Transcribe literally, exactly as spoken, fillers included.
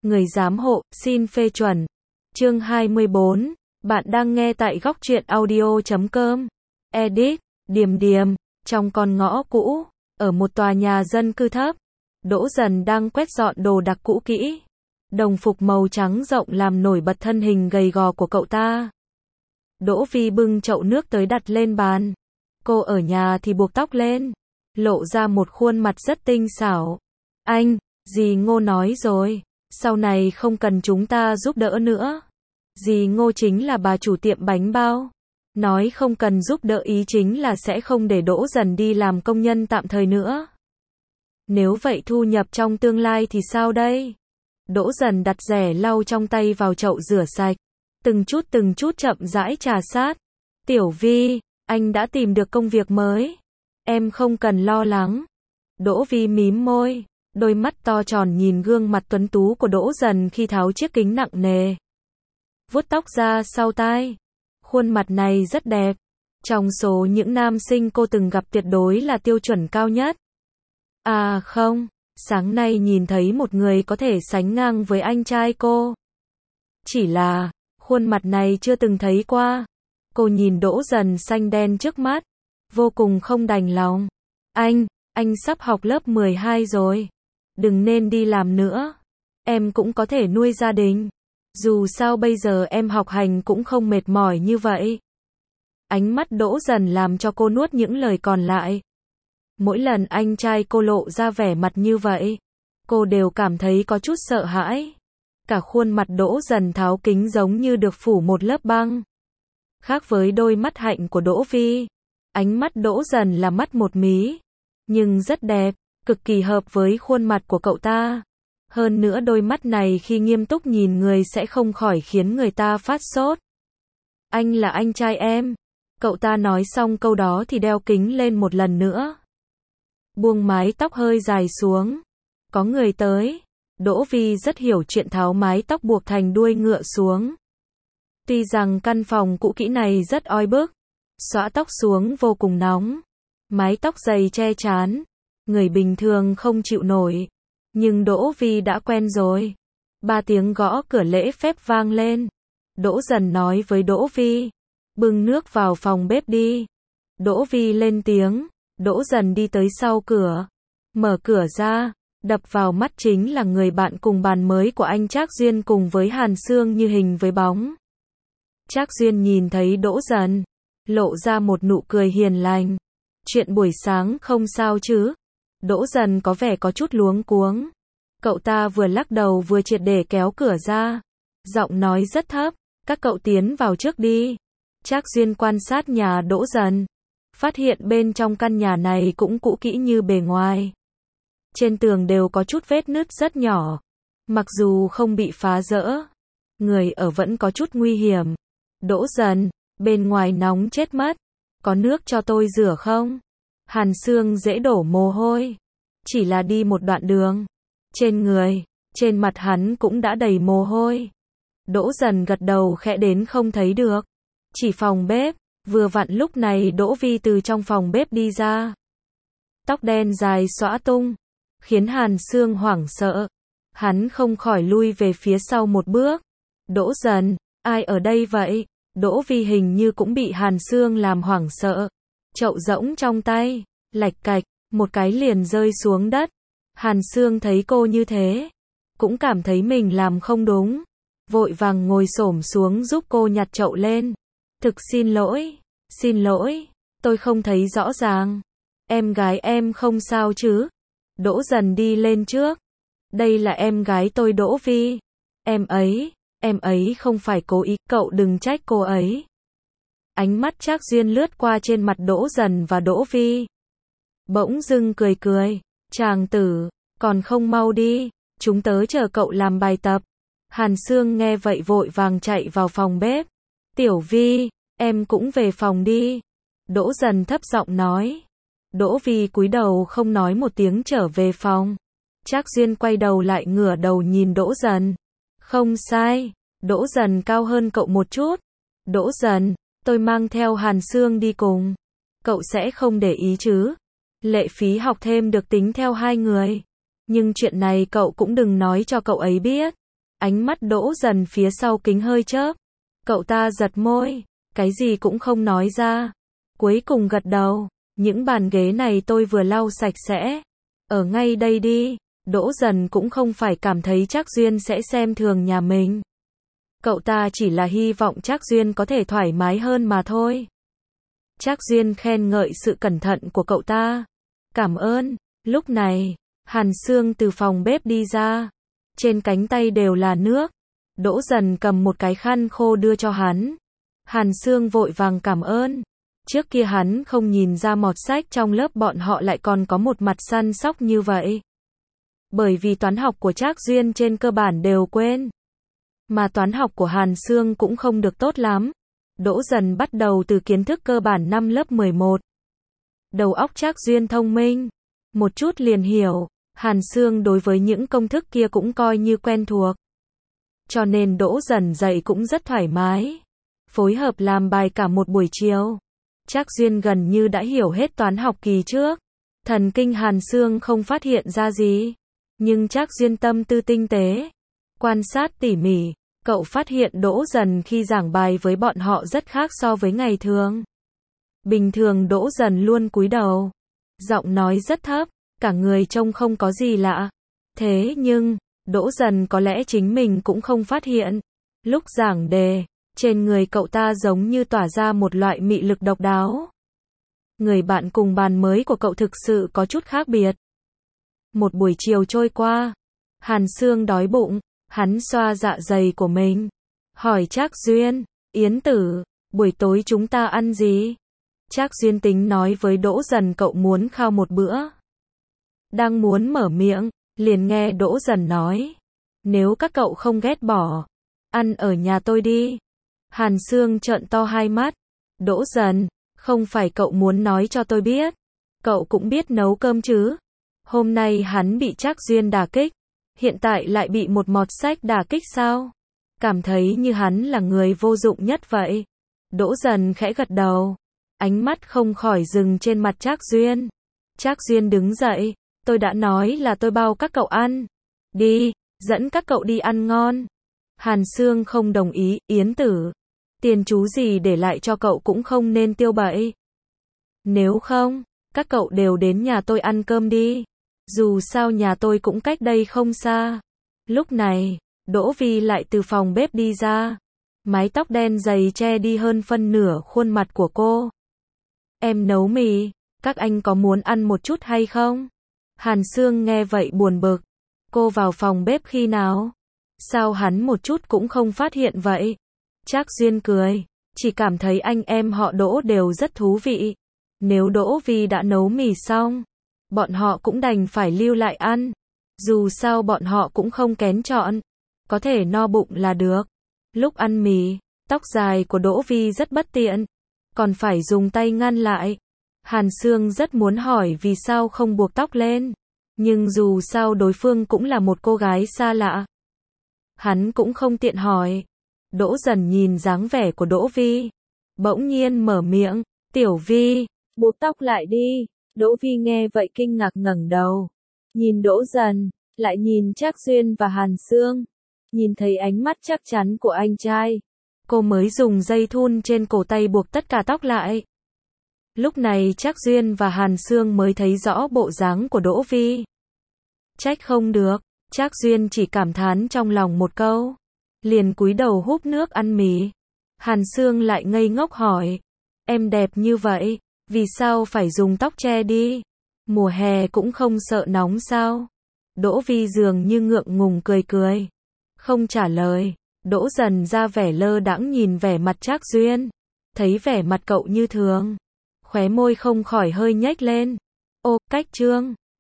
Người giám hộ, xin phê chuẩn. Chương hai mươi bốn. Bạn đang nghe tại góc truyện audio chấm com. Edit, Điềm Điềm, trong con ngõ cũ, ở một tòa nhà dân cư thấp. Đỗ Dần đang quét dọn đồ đạc cũ kỹ. Đồng phục màu trắng rộng làm nổi bật thân hình gầy gò của cậu ta. Đỗ Vi bưng chậu nước tới đặt lên bàn. Cô ở nhà thì buộc tóc lên, lộ ra một khuôn mặt rất tinh xảo. Anh, dì Ngô nói rồi, sau này không cần chúng ta giúp đỡ nữa. Dì Ngô chính là bà chủ tiệm bánh bao. Nói không cần giúp đỡ ý chính là sẽ không để Đỗ Dần đi làm công nhân tạm thời nữa. Nếu vậy thu nhập trong tương lai thì sao đây? Đỗ Dần đặt rẻ lau trong tay vào chậu rửa sạch. Từng chút từng chút chậm rãi trà sát. Tiểu Vi, anh đã tìm được công việc mới. Em không cần lo lắng. Đỗ Vi mím môi, đôi mắt to tròn nhìn gương mặt tuấn tú của Đỗ Dần khi tháo chiếc kính nặng nề. Vuốt tóc ra sau tai. Khuôn mặt này rất đẹp. Trong số những nam sinh cô từng gặp tuyệt đối là tiêu chuẩn cao nhất. À không, sáng nay nhìn thấy một người có thể sánh ngang với anh trai cô. Chỉ là, khuôn mặt này chưa từng thấy qua. Cô nhìn Đỗ Dần xanh đen trước mắt, vô cùng không đành lòng. Anh, anh sắp học lớp mười hai rồi. Đừng nên đi làm nữa. Em cũng có thể nuôi gia đình. Dù sao bây giờ em học hành cũng không mệt mỏi như vậy. Ánh mắt Đỗ Dần làm cho cô nuốt những lời còn lại. Mỗi lần anh trai cô lộ ra vẻ mặt như vậy, cô đều cảm thấy có chút sợ hãi. Cả khuôn mặt Đỗ Dần tháo kính giống như được phủ một lớp băng. Khác với đôi mắt hạnh của Đỗ Vi, ánh mắt Đỗ Dần là mắt một mí, nhưng rất đẹp, cực kỳ hợp với khuôn mặt của cậu ta. Hơn nữa đôi mắt này khi nghiêm túc nhìn người sẽ không khỏi khiến người ta phát sốt. Anh là anh trai em. Cậu ta nói xong câu đó thì đeo kính lên một lần nữa. Buông mái tóc hơi dài xuống. Có người tới. Đỗ Vi rất hiểu chuyện tháo mái tóc buộc thành đuôi ngựa xuống. Tuy rằng căn phòng cũ kỹ này rất oi bức, xõa tóc xuống vô cùng nóng. Mái tóc dày che trán, người bình thường không chịu nổi. Nhưng Đỗ Vi đã quen rồi. Ba tiếng gõ cửa lễ phép vang lên. Đỗ Dần nói với Đỗ Vi, bưng nước vào phòng bếp đi. Đỗ Vi lên tiếng. Đỗ Dần đi tới sau cửa, mở cửa ra, đập vào mắt chính là người bạn cùng bàn mới của anh Trác Duyên cùng với Hàn Sương như hình với bóng. Trác Duyên nhìn thấy Đỗ Dần, lộ ra một nụ cười hiền lành. Chuyện buổi sáng không sao chứ? Đỗ Dần có vẻ có chút luống cuống. Cậu ta vừa lắc đầu vừa triệt để kéo cửa ra. Giọng nói rất thấp, các cậu tiến vào trước đi. Trác Duyên quan sát nhà Đỗ Dần, phát hiện bên trong căn nhà này cũng cũ kỹ như bề ngoài. Trên tường đều có chút vết nứt rất nhỏ. Mặc dù không bị phá rỡ, người ở vẫn có chút nguy hiểm. Đỗ Dần, bên ngoài nóng chết mất. Có nước cho tôi rửa không? Hàn Sương dễ đổ mồ hôi. Chỉ là đi một đoạn đường. Trên người, trên mặt hắn cũng đã đầy mồ hôi. Đỗ Dần gật đầu khẽ đến không thấy được. Chỉ phòng bếp. Vừa vặn lúc này Đỗ Vi từ trong phòng bếp đi ra. Tóc đen dài xõa tung, khiến Hàn Sương hoảng sợ. Hắn không khỏi lui về phía sau một bước. Đỗ Dần, ai ở đây vậy? Đỗ Vi hình như cũng bị Hàn Sương làm hoảng sợ. Chậu rỗng trong tay, lạch cạch, một cái liền rơi xuống đất. Hàn Sương thấy cô như thế, cũng cảm thấy mình làm không đúng. Vội vàng ngồi xổm xuống giúp cô nhặt chậu lên. Thực xin lỗi, xin lỗi, tôi không thấy rõ ràng. Em gái em không sao chứ? Đỗ Dần đi lên trước. Đây là em gái tôi Đỗ Vi. Em ấy, em ấy không phải cố ý, cậu đừng trách cô ấy. Ánh mắt Trác Duyên lướt qua trên mặt Đỗ Dần và Đỗ Vi. Bỗng dưng cười cười, chàng tử, còn không mau đi, chúng tớ chờ cậu làm bài tập. Hàn Sương nghe vậy vội vàng chạy vào phòng bếp. Tiểu Vi, em cũng về phòng đi. Đỗ Dần thấp giọng nói. Đỗ Vi cúi đầu không nói một tiếng trở về phòng. Trác Duyên quay đầu lại ngửa đầu nhìn Đỗ Dần. Không sai, Đỗ Dần cao hơn cậu một chút. Đỗ Dần, tôi mang theo Hàn Sương đi cùng. Cậu sẽ không để ý chứ? Lệ phí học thêm được tính theo hai người. Nhưng chuyện này cậu cũng đừng nói cho cậu ấy biết. Ánh mắt Đỗ Dần phía sau kính hơi chớp. Cậu ta giật môi, cái gì cũng không nói ra. Cuối cùng gật đầu, những bàn ghế này tôi vừa lau sạch sẽ. Ở ngay đây đi. Đỗ Dần cũng không phải cảm thấy Trác Duyên sẽ xem thường nhà mình. Cậu ta chỉ là hy vọng Trác Duyên có thể thoải mái hơn mà thôi. Trác Duyên khen ngợi sự cẩn thận của cậu ta. Cảm ơn. Lúc này, Hàn Sương từ phòng bếp đi ra. Trên cánh tay đều là nước. Đỗ Dần cầm một cái khăn khô đưa cho hắn. Hàn Sương vội vàng cảm ơn. Trước kia hắn không nhìn ra mọt sách trong lớp bọn họ lại còn có một mặt săn sóc như vậy. Bởi vì toán học của Trác Duyên trên cơ bản đều quên. Mà toán học của Hàn Sương cũng không được tốt lắm. Đỗ Dần bắt đầu từ kiến thức cơ bản năm lớp mười một. Đầu óc Trác Duyên thông minh. Một chút liền hiểu. Hàn Sương đối với những công thức kia cũng coi như quen thuộc. Cho nên Đỗ Dần dạy cũng rất thoải mái. Phối hợp làm bài cả một buổi chiều. Trác Duyên gần như đã hiểu hết toán học kỳ trước. Thần kinh Hàn Sương không phát hiện ra gì. Nhưng Trác Duyên tâm tư tinh tế. Quan sát tỉ mỉ. Cậu phát hiện Đỗ Dần khi giảng bài với bọn họ rất khác so với ngày thường. Bình thường Đỗ Dần luôn cúi đầu. Giọng nói rất thấp. Cả người trông không có gì lạ. Thế nhưng, Đỗ Dần có lẽ chính mình cũng không phát hiện. Lúc giảng đề, trên người cậu ta giống như tỏa ra một loại mị lực độc đáo. Người bạn cùng bàn mới của cậu thực sự có chút khác biệt. Một buổi chiều trôi qua, Hàn Sương đói bụng, hắn xoa dạ dày của mình. Hỏi Trác Duyên, Yến Tử, buổi tối chúng ta ăn gì? Trác Duyên tính nói với Đỗ Dần cậu muốn khao một bữa. Đang muốn mở miệng, liền nghe Đỗ Dần nói. Nếu các cậu không ghét bỏ, ăn ở nhà tôi đi. Hàn Sương trợn to hai mắt. Đỗ Dần, không phải cậu muốn nói cho tôi biết. Cậu cũng biết nấu cơm chứ. Hôm nay hắn bị Trác Duyên đả kích. Hiện tại lại bị một mọt sách đả kích sao? Cảm thấy như hắn là người vô dụng nhất vậy. Đỗ Dần khẽ gật đầu. Ánh mắt không khỏi dừng trên mặt Trác Duyên. Trác Duyên đứng dậy. Tôi đã nói là tôi bao các cậu ăn. Đi, dẫn các cậu đi ăn ngon. Hàn Sương không đồng ý, Yến Tử. Tiền chú gì để lại cho cậu cũng không nên tiêu bậy. Nếu không, các cậu đều đến nhà tôi ăn cơm đi. Dù sao nhà tôi cũng cách đây không xa. Lúc này, Đỗ Vi lại từ phòng bếp đi ra. Mái tóc đen dày che đi hơn phân nửa khuôn mặt của cô. Em nấu mì, các anh có muốn ăn một chút hay không? Hàn Sương nghe vậy buồn bực. Cô vào phòng bếp khi nào? Sao hắn một chút cũng không phát hiện vậy? Trác Duyên cười. Chỉ cảm thấy anh em họ Đỗ đều rất thú vị. Nếu Đỗ Vi đã nấu mì xong, bọn họ cũng đành phải lưu lại ăn. Dù sao bọn họ cũng không kén chọn. Có thể no bụng là được. Lúc ăn mì, tóc dài của Đỗ Vi rất bất tiện. Còn phải dùng tay ngăn lại. Hàn Sương rất muốn hỏi vì sao không buộc tóc lên. Nhưng dù sao đối phương cũng là một cô gái xa lạ. Hắn cũng không tiện hỏi. Đỗ Dần nhìn dáng vẻ của Đỗ Vi. Bỗng nhiên mở miệng. Tiểu Vi, buộc tóc lại đi. Đỗ Vi nghe vậy kinh ngạc ngẩng đầu. Nhìn Đỗ Dần, lại nhìn Trác Duyên và Hàn Sương. Nhìn thấy ánh mắt chắc chắn của anh trai. Cô mới dùng dây thun trên cổ tay buộc tất cả tóc lại. Lúc này Trác Duyên và Hàn Sương mới thấy rõ bộ dáng của Đỗ Vi. Trách không được, Trác Duyên chỉ cảm thán trong lòng một câu. Liền cúi đầu húp nước ăn mì. Hàn Sương lại ngây ngốc hỏi. Em đẹp như vậy, vì sao phải dùng tóc che đi? Mùa hè cũng không sợ nóng sao? Đỗ Vi dường như ngượng ngùng cười cười. Không trả lời. Đỗ Dần ra vẻ lơ đãng nhìn vẻ mặt Trác Duyên. Thấy vẻ mặt cậu như thường. Khóe môi không khỏi hơi nhếch lên. Ô, cách trương.